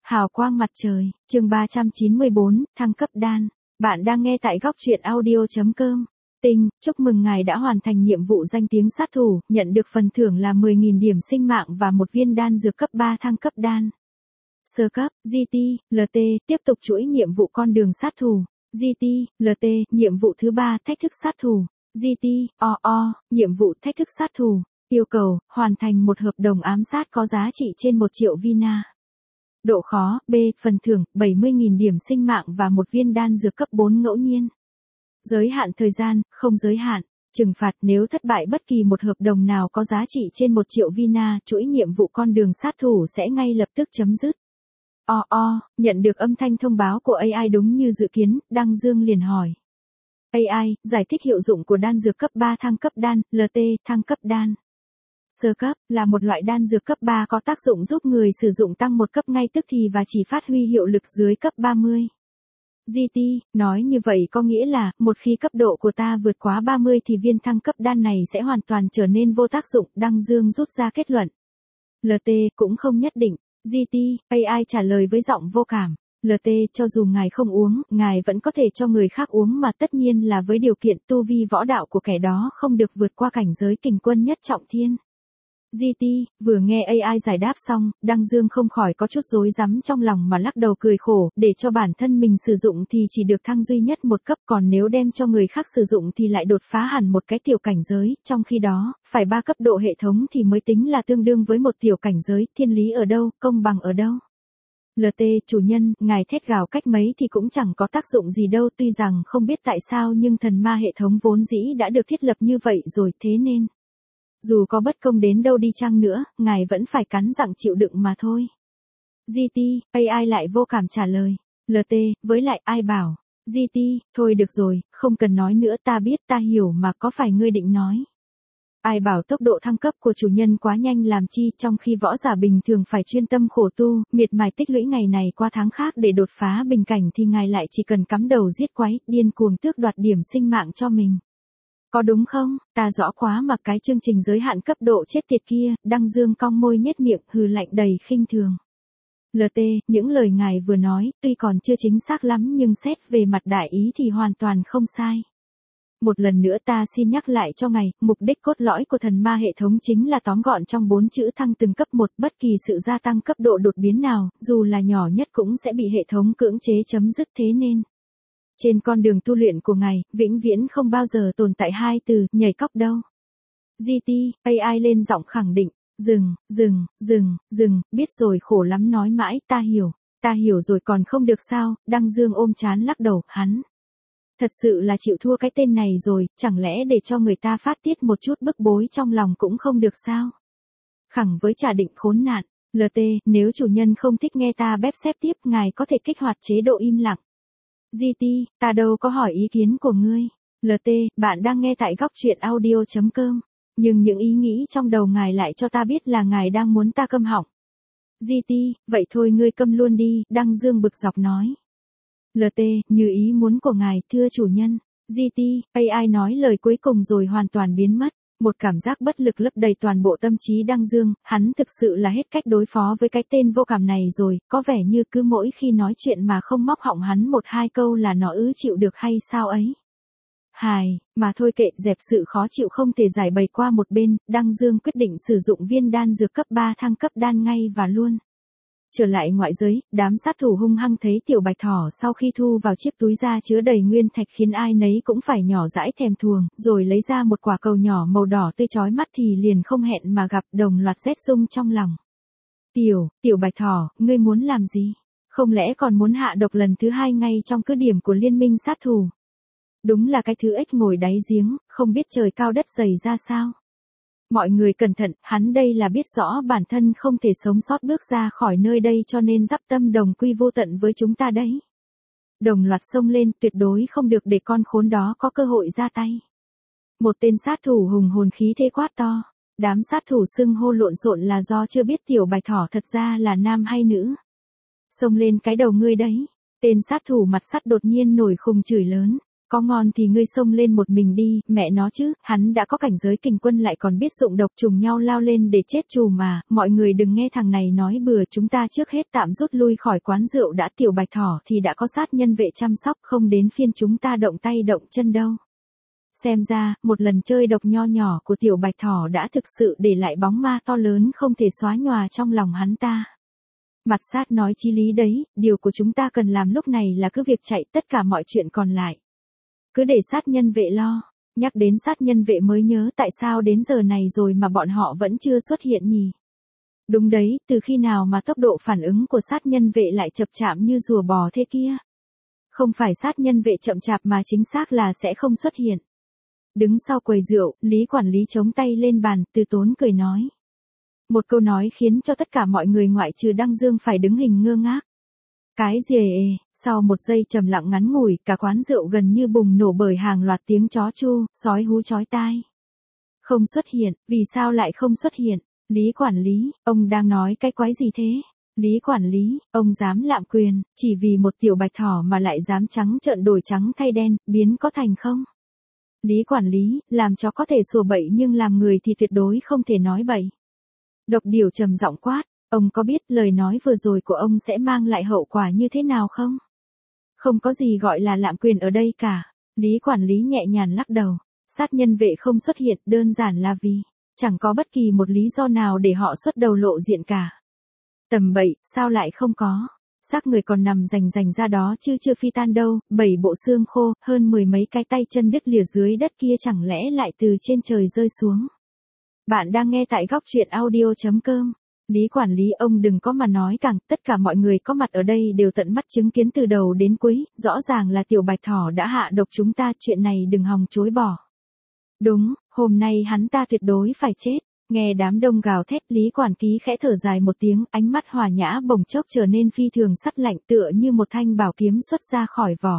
Hào quang mặt trời, chương 394, thăng cấp đan. Bạn đang nghe tại góc truyện audio.com. Tinh, chúc mừng ngài đã hoàn thành nhiệm vụ danh tiếng sát thủ, nhận được phần thưởng là 10.000 điểm sinh mạng và một viên đan dược cấp 3 thăng cấp đan. Sơ cấp, GT, LT, tiếp tục chuỗi nhiệm vụ con đường sát thủ. GT, LT, nhiệm vụ thứ 3, thách thức sát thủ. GT, OO, nhiệm vụ thách thức sát thủ. Yêu cầu, hoàn thành một hợp đồng ám sát có giá trị trên 1 triệu Vina. Độ khó, B, phần thưởng, 70.000 điểm sinh mạng và một viên đan dược cấp 4 ngẫu nhiên. Giới hạn thời gian, không giới hạn. Trừng phạt nếu thất bại bất kỳ một hợp đồng nào có giá trị trên 1 triệu Vina, chuỗi nhiệm vụ con đường sát thủ sẽ ngay lập tức chấm dứt. Nhận được âm thanh thông báo của AI đúng như dự kiến, Đăng Dương liền hỏi. AI, giải thích hiệu dụng của đan dược cấp 3 thăng cấp đan, LT, thăng cấp đan. Sơ cấp, là một loại đan dược cấp 3 có tác dụng giúp người sử dụng tăng một cấp ngay tức thì và chỉ phát huy hiệu lực dưới cấp 30. GT, nói như vậy có nghĩa là, một khi cấp độ của ta vượt quá 30 thì viên thăng cấp đan này sẽ hoàn toàn trở nên vô tác dụng, Đăng Dương rút ra kết luận. LT, cũng không nhất định. GT, AI trả lời với giọng vô cảm. LT, cho dù ngài không uống, ngài vẫn có thể cho người khác uống mà tất nhiên là với điều kiện tu vi võ đạo của kẻ đó không được vượt qua cảnh giới kình quân nhất trọng thiên. GT, vừa nghe AI giải đáp xong, Đăng Dương không khỏi có chút rối rắm trong lòng mà lắc đầu cười khổ, để cho bản thân mình sử dụng thì chỉ được thăng duy nhất một cấp, còn nếu đem cho người khác sử dụng thì lại đột phá hẳn một cái tiểu cảnh giới, trong khi đó, phải 3 cấp độ hệ thống thì mới tính là tương đương với một tiểu cảnh giới, thiên lý ở đâu, công bằng ở đâu. LT, chủ nhân, ngài thét gào cách mấy thì cũng chẳng có tác dụng gì đâu, tuy rằng không biết tại sao nhưng thần ma hệ thống vốn dĩ đã được thiết lập như vậy rồi, thế nên dù có bất công đến đâu đi chăng nữa, ngài vẫn phải cắn răng chịu đựng mà thôi. GT, AI lại vô cảm trả lời. LT, với lại ai bảo. GT, thôi được rồi, không cần nói nữa, ta biết ta hiểu mà, có phải ngươi định nói. Ai bảo tốc độ thăng cấp của chủ nhân quá nhanh làm chi, trong khi võ giả bình thường phải chuyên tâm khổ tu, miệt mài tích lũy ngày này qua tháng khác để đột phá bình cảnh thì ngài lại chỉ cần cắm đầu giết quái, điên cuồng tước đoạt điểm sinh mạng cho mình. Có đúng không, ta rõ quá mà cái chương trình giới hạn cấp độ chết tiệt kia, Đăng Dương cong môi nhếch miệng, hừ lạnh đầy khinh thường. LT, những lời ngài vừa nói, tuy còn chưa chính xác lắm nhưng xét về mặt đại ý thì hoàn toàn không sai. Một lần nữa ta xin nhắc lại cho ngài, mục đích cốt lõi của thần ma hệ thống chính là tóm gọn trong 4 chữ thăng từng cấp 1, bất kỳ sự gia tăng cấp độ đột biến nào, dù là nhỏ nhất cũng sẽ bị hệ thống cưỡng chế chấm dứt, thế nên trên con đường tu luyện của ngài, vĩnh viễn không bao giờ tồn tại 2 từ, nhảy cóc đâu. GT, AI lên giọng khẳng định, dừng, biết rồi, khổ lắm nói mãi, ta hiểu rồi còn không được sao, Đăng Dương ôm trán lắc đầu, hắn thật sự là chịu thua cái tên này rồi, chẳng lẽ để cho người ta phát tiết một chút bức bối trong lòng cũng không được sao? Khẳng với trả định khốn nạn, LT, nếu chủ nhân không thích nghe ta bép xép tiếp, ngài có thể kích hoạt chế độ im lặng. GT, ta đâu có hỏi ý kiến của ngươi. LT, bạn đang nghe tại góc truyện audio.com, nhưng những ý nghĩ trong đầu ngài lại cho ta biết là ngài đang muốn ta câm họng. GT, vậy thôi ngươi câm luôn đi, Đăng Dương bực dọc nói. LT, như ý muốn của ngài, thưa chủ nhân. GT, AI nói lời cuối cùng rồi hoàn toàn biến mất. Một cảm giác bất lực lấp đầy toàn bộ tâm trí Đăng Dương, hắn thực sự là hết cách đối phó với cái tên vô cảm này rồi, có vẻ như cứ mỗi khi nói chuyện mà không móc họng hắn 1-2 câu là nó chịu được hay sao ấy. Hài, mà thôi kệ, dẹp sự khó chịu không thể giải bày qua một bên, Đăng Dương quyết định sử dụng viên đan dược cấp 3 thăng cấp đan ngay và luôn. Trở lại ngoại giới, đám sát thủ hung hăng thấy tiểu bạch thỏ sau khi thu vào chiếc túi da chứa đầy nguyên thạch khiến ai nấy cũng phải nhỏ dãi thèm thuồng, rồi lấy ra một quả cầu nhỏ màu đỏ tươi chói mắt thì liền không hẹn mà gặp, đồng loạt rét rung trong lòng. Tiểu bạch thỏ, ngươi muốn làm gì? Không lẽ còn muốn hạ độc lần thứ 2 ngay trong cứ điểm của liên minh sát thủ? Đúng là cái thứ ếch ngồi đáy giếng, không biết trời cao đất dày ra sao. Mọi người cẩn thận, hắn đây là biết rõ bản thân không thể sống sót bước ra khỏi nơi đây cho nên dắp tâm đồng quy vô tận với chúng ta đấy. Đồng loạt xông lên, tuyệt đối không được để con khốn đó có cơ hội ra tay. Một tên sát thủ hùng hồn khí thế quát to. Đám sát thủ xưng hô lộn xộn là do chưa biết tiểu bạch thỏ thật ra là nam hay nữ. Xông lên cái đầu ngươi đấy. Tên sát thủ mặt sắt đột nhiên nổi khùng chửi lớn. Có ngon thì ngươi xông lên một mình đi, mẹ nó chứ, hắn đã có cảnh giới kình quân lại còn biết dụng độc trùng nhau lao lên để chết chù mà, mọi người đừng nghe thằng này nói bừa, chúng ta trước hết tạm rút lui khỏi quán rượu đã. Tiểu Bạch Thỏ thì đã có sát nhân vệ chăm sóc, không đến phiên chúng ta động tay động chân đâu. Xem ra, một lần chơi độc nho nhỏ của Tiểu Bạch Thỏ đã thực sự để lại bóng ma to lớn không thể xóa nhòa trong lòng hắn ta. Mặt sát nói chí lý đấy, điều của chúng ta cần làm lúc này là cứ việc chạy, tất cả mọi chuyện còn lại cứ để sát nhân vệ lo. Nhắc đến sát nhân vệ mới nhớ tại sao đến giờ này rồi mà bọn họ vẫn chưa xuất hiện nhỉ? Đúng đấy, từ khi nào mà tốc độ phản ứng của sát nhân vệ lại chậm chạp như rùa bò thế kia? Không phải sát nhân vệ chậm chạp mà chính xác là sẽ không xuất hiện. Đứng sau quầy rượu, Lý quản lý chống tay lên bàn, từ tốn cười nói. Một câu nói khiến cho tất cả mọi người ngoại trừ Đăng Dương phải đứng hình ngơ ngác. Cái gì sau một giây trầm lặng ngắn ngủi, cả quán rượu gần như bùng nổ bởi hàng loạt tiếng chó chu, sói hú chói tai. Không xuất hiện, vì sao lại không xuất hiện? Lý quản lý, ông đang nói cái quái gì thế? Lý quản lý, ông dám lạm quyền, chỉ vì một Tiểu Bạch Thỏ mà lại dám trắng trợn đổi trắng thay đen, biến có thành không? Lý quản lý, làm chó có thể sủa bậy nhưng làm người thì tuyệt đối không thể nói bậy. Độc Điểu trầm giọng quát, ông có biết lời nói vừa rồi của ông sẽ mang lại hậu quả như thế nào không? Không có gì gọi là lạm quyền ở đây cả. Lý quản lý nhẹ nhàng lắc đầu. Sát nhân vệ không xuất hiện đơn giản là vì chẳng có bất kỳ một lý do nào để họ xuất đầu lộ diện cả. Tầm bậy, sao lại không có? Xác người còn nằm rành rành ra đó chứ chưa phi tan đâu, 7 bộ xương khô, hơn 10 mấy cái tay chân đứt lìa dưới đất kia chẳng lẽ lại từ trên trời rơi xuống. Bạn đang nghe tại góc truyện audio.com. Lý quản lý, ông đừng có mà nói càng, tất cả mọi người có mặt ở đây đều tận mắt chứng kiến từ đầu đến cuối, rõ ràng là Tiểu Bạch Thỏ đã hạ độc chúng ta, chuyện này đừng hòng chối bỏ. Đúng, hôm nay hắn ta tuyệt đối phải chết. Nghe đám đông gào thét, Lý quản ký khẽ thở dài một tiếng, ánh mắt hòa nhã bỗng chốc trở nên phi thường sắc lạnh, tựa như một thanh bảo kiếm xuất ra khỏi vỏ.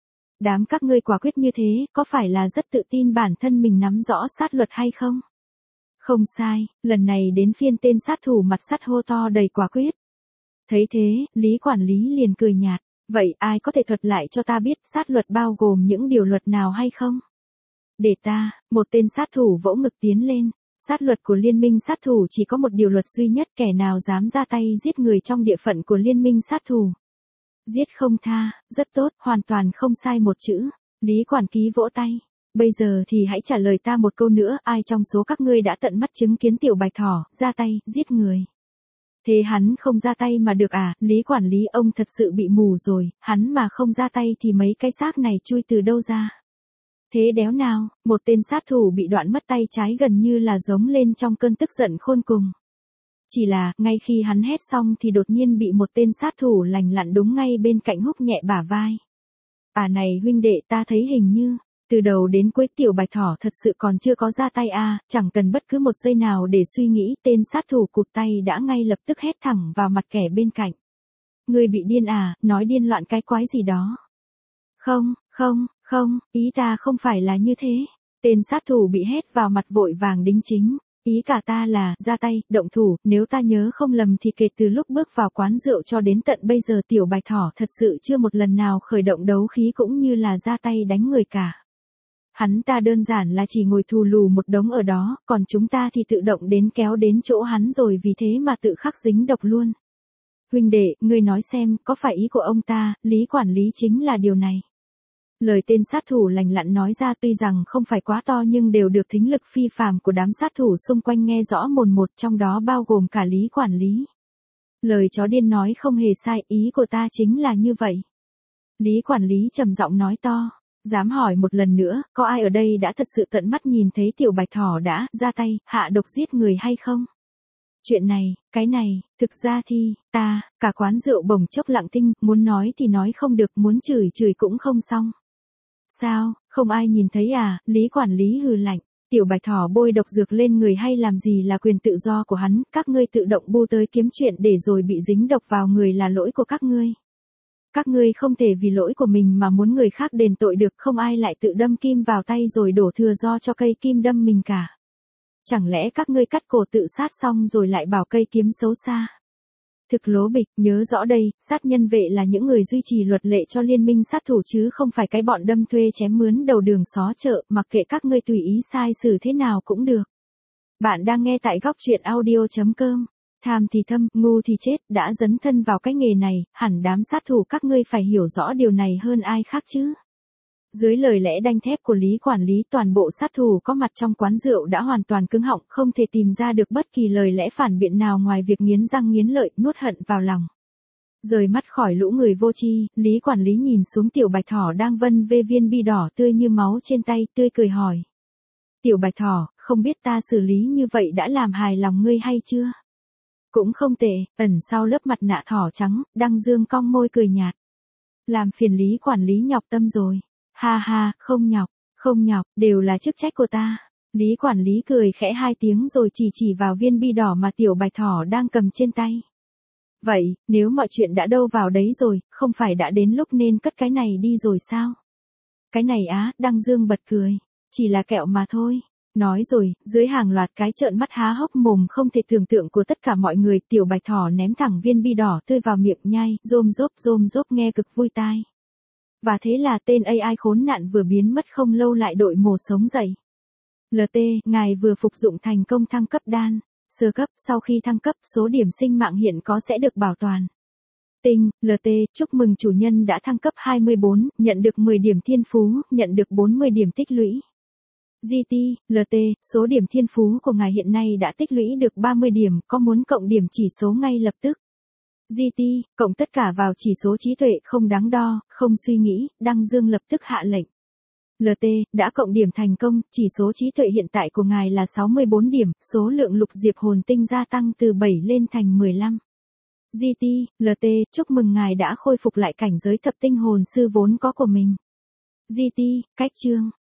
Đám các ngươi quả quyết như thế, có phải là rất tự tin bản thân mình nắm rõ sát luật hay không? Không sai, lần này đến phiên tên sát thủ mặt sắt hô to đầy quả quyết. Thấy thế, Lý quản lý liền cười nhạt, vậy ai có thể thuật lại cho ta biết sát luật bao gồm những điều luật nào hay không? Để ta, một tên sát thủ vỗ ngực tiến lên. Sát luật của liên minh sát thủ chỉ có một điều luật duy nhất, kẻ nào dám ra tay giết người trong địa phận của liên minh sát thủ. Giết không tha, rất tốt, hoàn toàn không sai một chữ. Lý quản ký vỗ tay. Bây giờ thì hãy trả lời ta một câu nữa, ai trong số các ngươi đã tận mắt chứng kiến Tiểu Bạch Thỏ ra tay, giết người? Thế hắn không ra tay mà được à? Lý quản lý, ông thật sự bị mù rồi, hắn mà không ra tay thì mấy cái xác này chui từ đâu ra? Thế đéo nào, một tên sát thủ bị đoạn mất tay trái gần như là giống lên trong cơn tức giận khôn cùng. Chỉ là, ngay khi hắn hét xong thì đột nhiên bị một tên sát thủ lành lặn đúng ngay bên cạnh húc nhẹ bả vai. À này huynh đệ, ta thấy hình như từ đầu đến cuối Tiểu Bạch Thỏ thật sự còn chưa có ra tay à, chẳng cần bất cứ một giây nào để suy nghĩ, tên sát thủ cụt tay đã ngay lập tức hét thẳng vào mặt kẻ bên cạnh. Ngươi bị điên à, nói điên loạn cái quái gì đó. Không, ý ta không phải là như thế. Tên sát thủ bị hét vào mặt vội vàng đính chính. Ý cả ta là, ra tay, động thủ, nếu ta nhớ không lầm thì kể từ lúc bước vào quán rượu cho đến tận bây giờ Tiểu Bạch Thỏ thật sự chưa một lần nào khởi động đấu khí cũng như là ra tay đánh người cả. Hắn ta đơn giản là chỉ ngồi thù lù một đống ở đó, còn chúng ta thì tự động đến kéo đến chỗ hắn rồi vì thế mà tự khắc dính độc luôn. Huynh đệ, ngươi nói xem, có phải ý của ông ta, Lý quản lý chính là điều này? Lời tên sát thủ lành lặn nói ra tuy rằng không phải quá to nhưng đều được thính lực phi phàm của đám sát thủ xung quanh nghe rõ mồn một, trong đó bao gồm cả Lý quản lý. Lời chó điên nói không hề sai, ý của ta chính là như vậy. Lý quản lý trầm giọng nói to. Dám hỏi một lần nữa, có ai ở đây đã thật sự tận mắt nhìn thấy Tiểu Bạch Thỏ đã ra tay, hạ độc giết người hay không? Chuyện này, cái này, thực ra thì, cả quán rượu bỗng chốc lặng thinh, muốn nói thì nói không được, muốn chửi cũng không xong. Sao, không ai nhìn thấy à? Lý quản lý hừ lạnh. Tiểu Bạch Thỏ bôi độc dược lên người hay làm gì là quyền tự do của hắn, các ngươi tự động bu tới kiếm chuyện để rồi bị dính độc vào người là lỗi của các ngươi. Các ngươi không thể vì lỗi của mình mà muốn người khác đền tội được, không ai lại tự đâm kim vào tay rồi đổ thừa do cho cây kim đâm mình cả. Chẳng lẽ các ngươi cắt cổ tự sát xong rồi lại bảo cây kiếm xấu xa? Thực lố bịch, nhớ rõ đây, sát nhân vệ là những người duy trì luật lệ cho liên minh sát thủ chứ không phải cái bọn đâm thuê chém mướn đầu đường xó chợ, mặc kệ các ngươi tùy ý sai xử thế nào cũng được. Bạn đang nghe tại góc truyện audio.com. Tham thì thâm, ngu thì chết, đã dấn thân vào cái nghề này, hẳn đám sát thủ các ngươi phải hiểu rõ điều này hơn ai khác chứ. Dưới lời lẽ đanh thép của Lý quản lý, toàn bộ sát thủ có mặt trong quán rượu đã hoàn toàn cứng họng, không thể tìm ra được bất kỳ lời lẽ phản biện nào ngoài việc nghiến răng nghiến lợi, nuốt hận vào lòng. Rời mắt khỏi lũ người vô tri, Lý quản lý nhìn xuống Tiểu Bạch Thỏ đang vân vê viên bi đỏ tươi như máu trên tay, tươi cười hỏi. Tiểu Bạch Thỏ, không biết ta xử lý như vậy đã làm hài lòng ngươi hay chưa? Cũng không tệ, ẩn sau lớp mặt nạ thỏ trắng, Đăng Dương cong môi cười nhạt. Làm phiền Lý quản lý nhọc tâm rồi. Ha ha, không nhọc, đều là chức trách của ta. Lý quản lý cười khẽ 2 tiếng rồi chỉ vào viên bi đỏ mà Tiểu Bạch Thỏ đang cầm trên tay. Vậy, nếu mọi chuyện đã đâu vào đấy rồi, không phải đã đến lúc nên cất cái này đi rồi sao? Cái này á, Đăng Dương bật cười. Chỉ là kẹo mà thôi. Nói rồi, dưới hàng loạt cái trợn mắt há hốc mồm không thể tưởng tượng của tất cả mọi người, Tiểu Bạch Thỏ ném thẳng viên bi đỏ tươi vào miệng nhai, rôm rốp nghe cực vui tai. Và thế là tên AI khốn nạn vừa biến mất không lâu lại đội mồ sống dậy. LT, ngài vừa phục dụng thành công thăng cấp đan. Sơ cấp, sau khi thăng cấp, số điểm sinh mạng hiện có sẽ được bảo toàn. Tinh, LT, chúc mừng chủ nhân đã thăng cấp 24, nhận được 10 điểm thiên phú, nhận được 40 điểm tích lũy. GT, LT, số điểm thiên phú của ngài hiện nay đã tích lũy được 30 điểm, có muốn cộng điểm chỉ số ngay lập tức. GT, cộng tất cả vào chỉ số trí tuệ, không đáng đo, không suy nghĩ, Đăng Dương lập tức hạ lệnh. LT, đã cộng điểm thành công, chỉ số trí tuệ hiện tại của ngài là 64 điểm, số lượng lục diệp hồn tinh gia tăng từ 7 lên thành 15. GT, LT, chúc mừng ngài đã khôi phục lại cảnh giới thập tinh hồn sư vốn có của mình. GT, cách chương.